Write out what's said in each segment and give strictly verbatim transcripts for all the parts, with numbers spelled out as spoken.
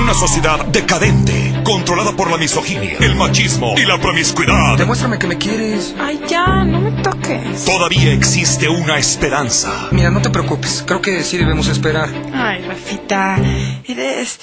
una sociedad decadente, controlada por la misoginia, el machismo y la promiscuidad. Demuéstrame que me quieres. Ay, ya, no me toques. Todavía existe una esperanza. Mira, no te preocupes. Creo que sí debemos esperar. Ay, Rafita, eres...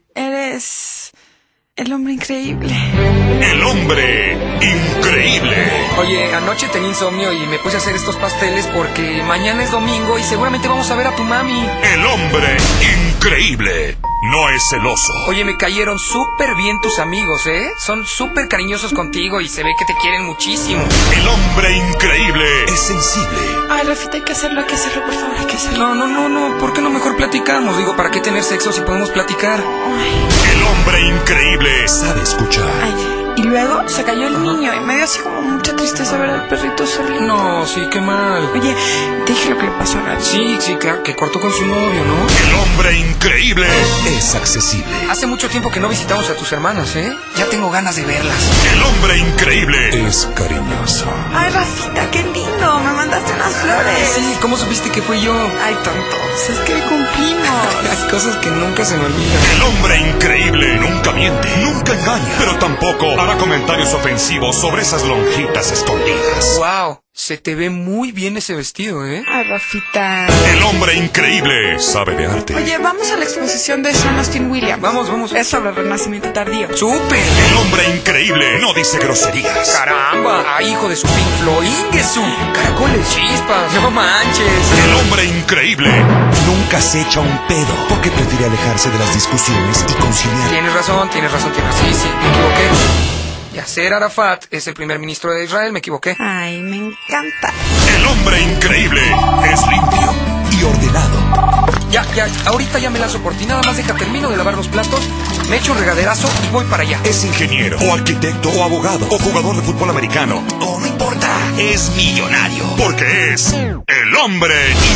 eres... el hombre increíble. El hombre increíble. Oye, anoche tenía insomnio y me puse a hacer estos pasteles porque mañana es domingo y seguramente vamos a ver a tu mami. El hombre increíble no es celoso. Oye, me cayeron súper bien tus amigos, ¿eh? Son súper cariñosos contigo y se ve que te quieren muchísimo. El hombre increíble es sensible. Ay, Rafita, hay que hacerlo, hay que hacerlo, por favor, hay que hacerlo. No, no, no, no. ¿Por qué no mejor platicamos? Digo, ¿para qué tener sexo si podemos platicar? Ay. El hombre increíble sabe escuchar. Ay. Y luego se cayó el niño y me dio así como mucha tristeza ver al perrito solito. No, sí, qué mal. Oye, te dije lo que le pasó a Gaby. Sí, sí, claro, que cortó con su novio, ¿no? El hombre increíble es accesible. Hace mucho tiempo que no visitamos a tus hermanas, ¿eh? Ya tengo ganas de verlas. El hombre increíble es cariñoso. Ay, Rafita, qué lindo. Me mandaste unas flores. Sí, ¿cómo supiste que fui yo? Ay, tonto. Es que cumplimos. Hay cosas que nunca se me olvidan. El hombre increíble nunca miente, nunca engaña, pero tampoco hará comentarios ofensivos sobre esas lonjitas escondidas. Wow, se te ve muy bien ese vestido, ¿eh? Ay, Rafita. El hombre increíble sabe de arte. Oye, vamos a la exposición de Sean Austin Williams. Vamos, vamos. Es sobre el renacimiento tardío. ¡Súper! El hombre increíble no dice groserías. ¡Caramba! ¡Ay, hijo de su Pink Floyd! ¡Ingesu! ¡Caracoles, chispas! ¡No manches! El hombre increíble nunca se echa un pedo porque prefiere alejarse de las discusiones y conciliar. Tienes razón, tienes razón, tienes razón. Sí, sí, me equivoqué. Yasser Arafat es el primer ministro de Israel, me equivoqué. Ay, me encanta. El hombre increíble es limpio y ordenado. Ya, ya, ahorita ya me lanzo por ti. Nada más deja, termino de lavar los platos, me echo un regaderazo y voy para allá. Es ingeniero, o arquitecto, o abogado, o jugador de fútbol americano. O no importa, es millonario. Porque es el hombre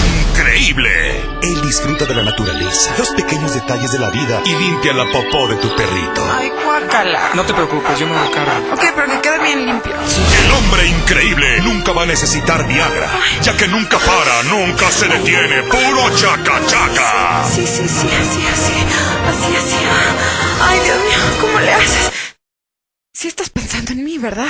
increíble. Él disfruta de la naturaleza, los pequeños detalles de la vida y limpia la popó de tu perrito. Ay, guácala. No te preocupes, yo me hago cargo. Ok, pero que quede bien limpio. El hombre increíble nunca va a necesitar Viagra, ya que nunca para, nunca se detiene. Puro chaca chaca. Sí, sí, sí, así, así. Así, así. Ay, Dios mío, ¿cómo le haces? Sí estás pensando en mí, ¿verdad?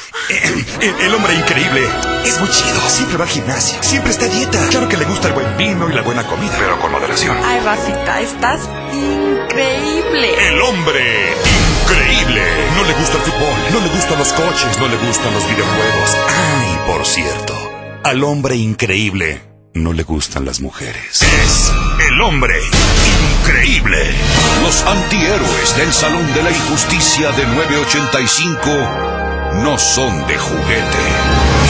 El, el hombre increíble es muy chido. Siempre va al gimnasio, siempre está a dieta. Claro que le gusta el buen vino y la buena comida, pero con moderación. Ay, Rafita, estás increíble. El hombre increíble. No le gusta el fútbol, no le gustan los coches, no le gustan los videojuegos. Ay, por cierto, al hombre increíble no le gustan las mujeres. Es el hombre increíble. Los antihéroes del Salón de la Injusticia de nueve ochenta y cinco no son de juguete.